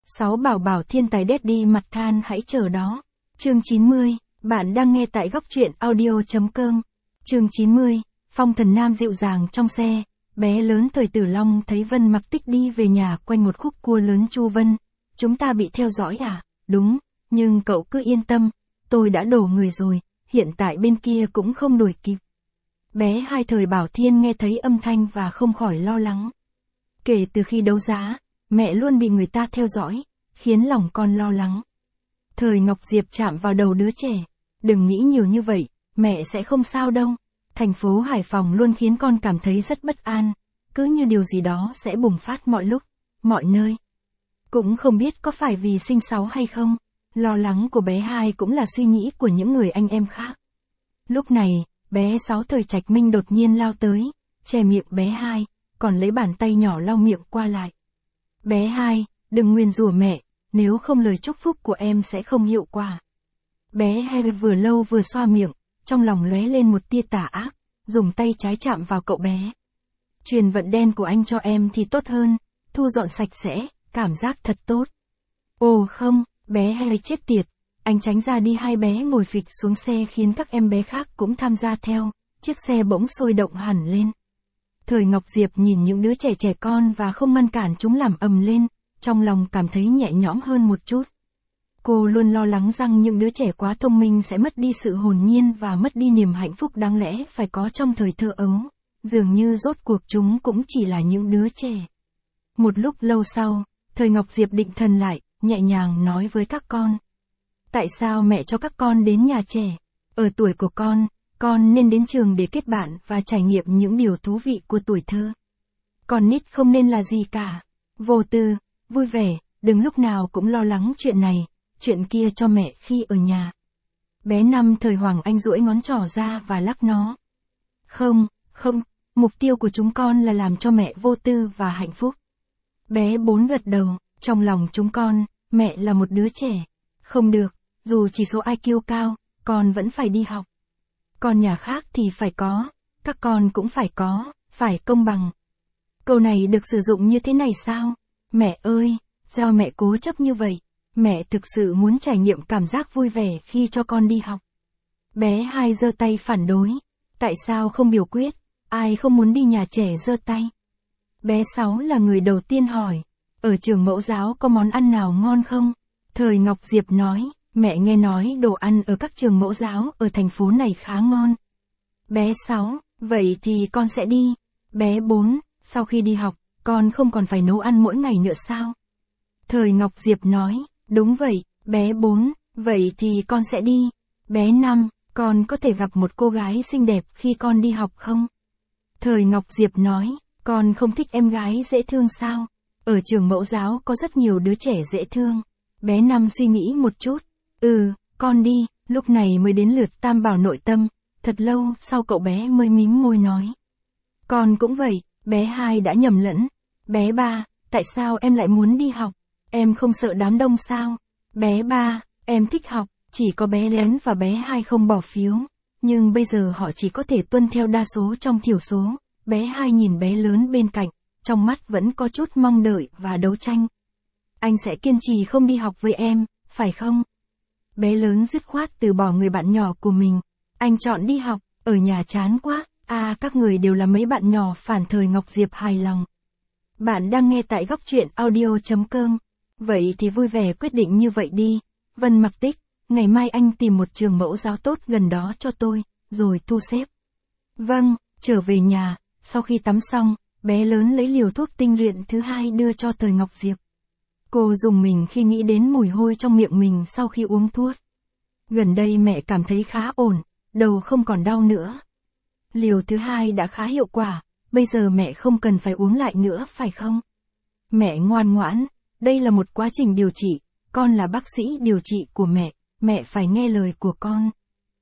6 bảo bảo thiên tài daddy mặt than hãy chờ đó. Chương 90, bạn đang nghe tại góc truyện audio.com. Chương 90, phong thần nam dịu dàng trong xe, bé lớn thời Tử Long thấy Vân Mặc Tích đi về nhà quanh một khúc cua lớn. Chu Vân, chúng ta bị theo dõi à? Đúng, nhưng cậu cứ yên tâm, tôi đã đổ người rồi, hiện tại bên kia cũng không đuổi kịp. Bé hai thời Bảo Thiên nghe thấy âm thanh và không khỏi lo lắng. Kể từ khi đấu giá, mẹ luôn bị người ta theo dõi, khiến lòng con lo lắng. Thời Ngọc Diệp chạm vào đầu đứa trẻ. Đừng nghĩ nhiều như vậy, mẹ sẽ không sao đâu. Thành phố Hải Phòng luôn khiến con cảm thấy rất bất an, cứ như điều gì đó sẽ bùng phát mọi lúc, mọi nơi. Cũng không biết có phải vì sinh sáu hay không, lo lắng của bé hai cũng là suy nghĩ của những người anh em khác. Lúc này, bé 6 thời Trạch Minh đột nhiên lao tới, che miệng bé hai, còn lấy bàn tay nhỏ lau miệng qua lại. Bé hai, đừng nguyền rủa mẹ, nếu không lời chúc phúc của em sẽ không hiệu quả. Bé hai vừa lâu vừa xoa miệng, trong lòng lóe lên một tia tà ác, dùng tay trái chạm vào cậu bé. Truyền vận đen của anh cho em thì tốt hơn, thu dọn sạch sẽ, cảm giác thật tốt. Ồ không, bé hai chết tiệt, anh tránh ra đi. Hai bé ngồi phịch xuống xe khiến các em bé khác cũng tham gia theo, chiếc xe bỗng sôi động hẳn lên. Thời Ngọc Diệp nhìn những đứa trẻ con và không ngăn cản chúng làm ầm lên, trong lòng cảm thấy nhẹ nhõm hơn một chút. Cô luôn lo lắng rằng những đứa trẻ quá thông minh sẽ mất đi sự hồn nhiên và mất đi niềm hạnh phúc đáng lẽ phải có trong thời thơ ấu. Dường như rốt cuộc chúng cũng chỉ là những đứa trẻ. Một lúc lâu sau, thời Ngọc Diệp định thần lại, nhẹ nhàng nói với các con. Tại sao mẹ cho các con đến nhà trẻ? Ở tuổi của con nên đến trường để kết bạn và trải nghiệm những điều thú vị của tuổi thơ. Còn nít không nên là gì cả. Vô tư, vui vẻ, đừng lúc nào cũng lo lắng chuyện này, chuyện kia cho mẹ khi ở nhà. Bé 5 thời Hoàng Anh duỗi ngón trỏ ra và lắc nó. Không, mục tiêu của chúng con là làm cho mẹ vô tư và hạnh phúc. Bé 4 gật đầu, trong lòng chúng con, mẹ là một đứa trẻ. Không được, dù chỉ số IQ cao, con vẫn phải đi học. Còn nhà khác thì phải có, các con cũng phải có, phải công bằng. Câu này được sử dụng như thế này sao? Mẹ ơi, sao mẹ cố chấp như vậy? Mẹ thực sự muốn trải nghiệm cảm giác vui vẻ khi cho con đi học. Bé hai giơ tay phản đối. Tại sao không biểu quyết? Ai không muốn đi nhà trẻ giơ tay? Bé 6 là người đầu tiên hỏi. Ở trường mẫu giáo có món ăn nào ngon không? Thời Ngọc Diệp nói, mẹ nghe nói đồ ăn ở các trường mẫu giáo ở thành phố này khá ngon. Bé 6, vậy thì con sẽ đi. Bé 4, sau khi đi học, con không còn phải nấu ăn mỗi ngày nữa sao? Thời Ngọc Diệp nói, đúng vậy, bé 4, vậy thì con sẽ đi. Bé 5, con có thể gặp một cô gái xinh đẹp khi con đi học không? Thời Ngọc Diệp nói, con không thích em gái dễ thương sao? Ở trường mẫu giáo có rất nhiều đứa trẻ dễ thương. Bé 5 suy nghĩ một chút. Con đi. Lúc này mới đến lượt Tam Bảo nội tâm. Thật lâu sau cậu bé mới mím môi nói. Con cũng vậy. Bé 2 đã nhầm lẫn. Bé 3, tại sao em lại muốn đi học? Em không sợ đám đông sao? Bé 3, em thích học. Chỉ có bé Lén và bé 2 không bỏ phiếu. Nhưng bây giờ họ chỉ có thể tuân theo đa số trong thiểu số. Bé 2 nhìn bé lớn bên cạnh, trong mắt vẫn có chút mong đợi và đấu tranh. Anh sẽ kiên trì không đi học với em, phải không? Bé lớn dứt khoát từ bỏ người bạn nhỏ của mình. Anh chọn đi học, ở nhà chán quá. Các người đều là mấy bạn nhỏ phản. Thời Ngọc Diệp hài lòng. Bạn đang nghe tại góc truyện audio.com. Vậy thì vui vẻ quyết định như vậy đi. Vân Mặc Tích, ngày mai anh tìm một trường mẫu giáo tốt gần đó cho tôi, rồi thu xếp. Vâng, trở về nhà, sau khi tắm xong, bé lớn lấy liều thuốc tinh luyện thứ 2 đưa cho Thời Ngọc Diệp. Cô dùng mình khi nghĩ đến mùi hôi trong miệng mình sau khi uống thuốc. Gần đây mẹ cảm thấy khá ổn, đầu không còn đau nữa. Liều thứ 2 đã khá hiệu quả, bây giờ mẹ không cần phải uống lại nữa phải không? Mẹ ngoan ngoãn, đây là một quá trình điều trị, con là bác sĩ điều trị của mẹ phải nghe lời của con.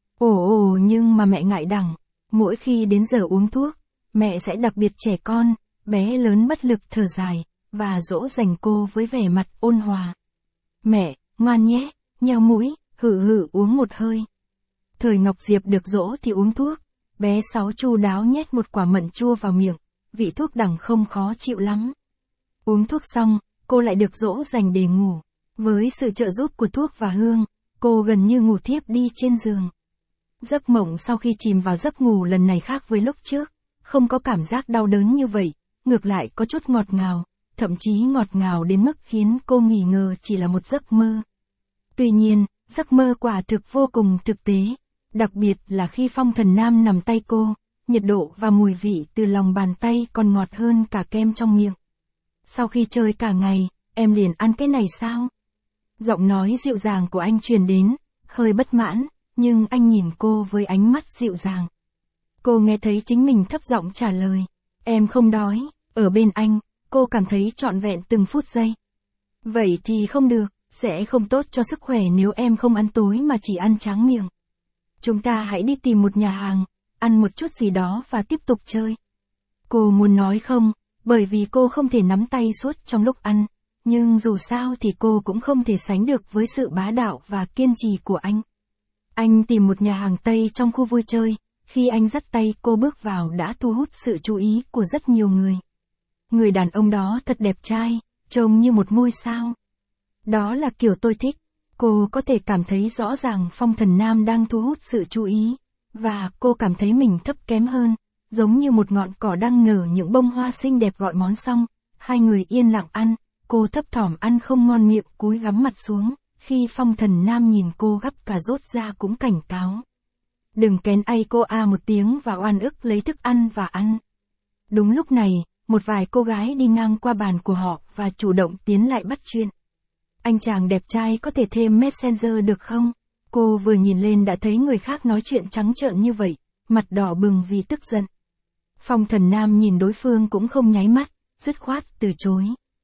Nhưng mà mẹ ngại đằng, mỗi khi đến giờ uống thuốc, mẹ sẽ đặc biệt trẻ con. Bé lớn bất lực thở dài, và dỗ dành cô với vẻ mặt ôn hòa. Mẹ, ngoan nhé, nheo mũi, hử uống một hơi. Thời Ngọc Diệp được dỗ thì uống thuốc, bé 6 chu đáo nhét một quả mận chua vào miệng, vị thuốc đằng không khó chịu lắm. Uống thuốc xong, cô lại được dỗ dành để ngủ. Với sự trợ giúp của thuốc và hương, cô gần như ngủ thiếp đi trên giường. Giấc mộng sau khi chìm vào giấc ngủ lần này khác với lúc trước, không có cảm giác đau đớn như vậy, ngược lại có chút ngọt ngào, thậm chí ngọt ngào đến mức khiến cô nghi ngờ chỉ là một giấc mơ. Tuy nhiên, giấc mơ quả thực vô cùng thực tế, đặc biệt là khi Phong Thần Nam nằm tay cô, nhiệt độ và mùi vị từ lòng bàn tay còn ngọt hơn cả kem trong miệng. Sau khi chơi cả ngày, em liền ăn cái này sao? Giọng nói dịu dàng của anh truyền đến, hơi bất mãn, nhưng anh nhìn cô với ánh mắt dịu dàng. Cô nghe thấy chính mình thấp giọng trả lời, em không đói. Ở bên anh, cô cảm thấy trọn vẹn từng phút giây. Vậy thì không được, sẽ không tốt cho sức khỏe nếu em không ăn tối mà chỉ ăn tráng miệng. Chúng ta hãy đi tìm một nhà hàng, ăn một chút gì đó và tiếp tục chơi. Cô muốn nói không, bởi vì cô không thể nắm tay suốt trong lúc ăn, nhưng dù sao thì cô cũng không thể sánh được với sự bá đạo và kiên trì của anh. Anh tìm một nhà hàng Tây trong khu vui chơi, khi anh dắt tay cô bước vào đã thu hút sự chú ý của rất nhiều người. Người đàn ông đó thật đẹp trai, trông như một ngôi sao. Đó là kiểu tôi thích. Cô có thể cảm thấy rõ ràng Phong Thần Nam đang thu hút sự chú ý, và cô cảm thấy mình thấp kém hơn, giống như một ngọn cỏ đang nở những bông hoa xinh đẹp. Gọi món xong, hai người yên lặng ăn, cô thấp thỏm ăn không ngon miệng cúi gắm mặt xuống, khi Phong Thần Nam nhìn cô gắp cà rốt ra cũng cảnh cáo. Đừng kén ai cô một tiếng và oan ức lấy thức ăn và ăn. Đúng lúc này, một vài cô gái đi ngang qua bàn của họ và chủ động tiến lại bắt chuyện. Anh chàng đẹp trai có thể thêm Messenger được không? Cô vừa nhìn lên đã thấy người khác nói chuyện trắng trợn như vậy, mặt đỏ bừng vì tức giận. Phong Thần Nam nhìn đối phương cũng không nháy mắt, dứt khoát từ chối.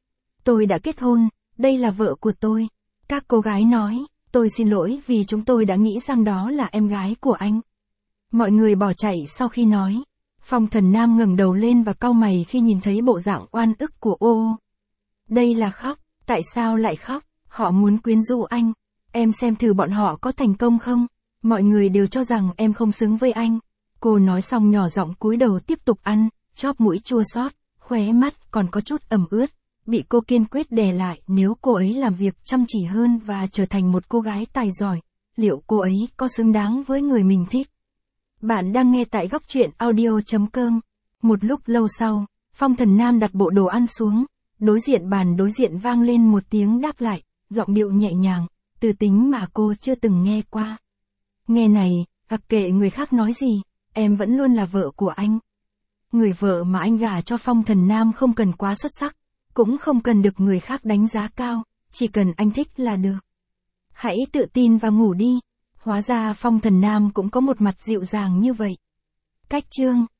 Tôi đã kết hôn, đây là vợ của tôi. Các cô gái nói, tôi xin lỗi vì chúng tôi đã nghĩ rằng đó là em gái của anh. Mọi người bỏ chạy sau khi nói. Phong Thần Nam ngẩng đầu lên và cau mày khi nhìn thấy bộ dạng oan ức của ô. Đây là khóc, tại sao lại khóc? Họ muốn quyến rũ anh. Em xem thử bọn họ có thành công không? Mọi người đều cho rằng em không xứng với anh. Cô nói xong nhỏ giọng cúi đầu tiếp tục ăn, chóp mũi chua xót, khóe mắt còn có chút ẩm ướt. Bị cô kiên quyết đè lại, nếu cô ấy làm việc chăm chỉ hơn và trở thành một cô gái tài giỏi, liệu cô ấy có xứng đáng với người mình thích? Bạn đang nghe tại góc truyện audio.com. Một lúc lâu sau, Phong Thần Nam đặt bộ đồ ăn xuống, đối diện bàn đối diện vang lên một tiếng đáp lại, giọng điệu nhẹ nhàng, từ tính mà cô chưa từng nghe qua. Nghe này, mặc kệ người khác nói gì, em vẫn luôn là vợ của anh. Người vợ mà anh gả cho Phong Thần Nam không cần quá xuất sắc, cũng không cần được người khác đánh giá cao, chỉ cần anh thích là được. Hãy tự tin và ngủ đi. Hóa ra Phong Thần Nam cũng có một mặt dịu dàng như vậy. Cách chương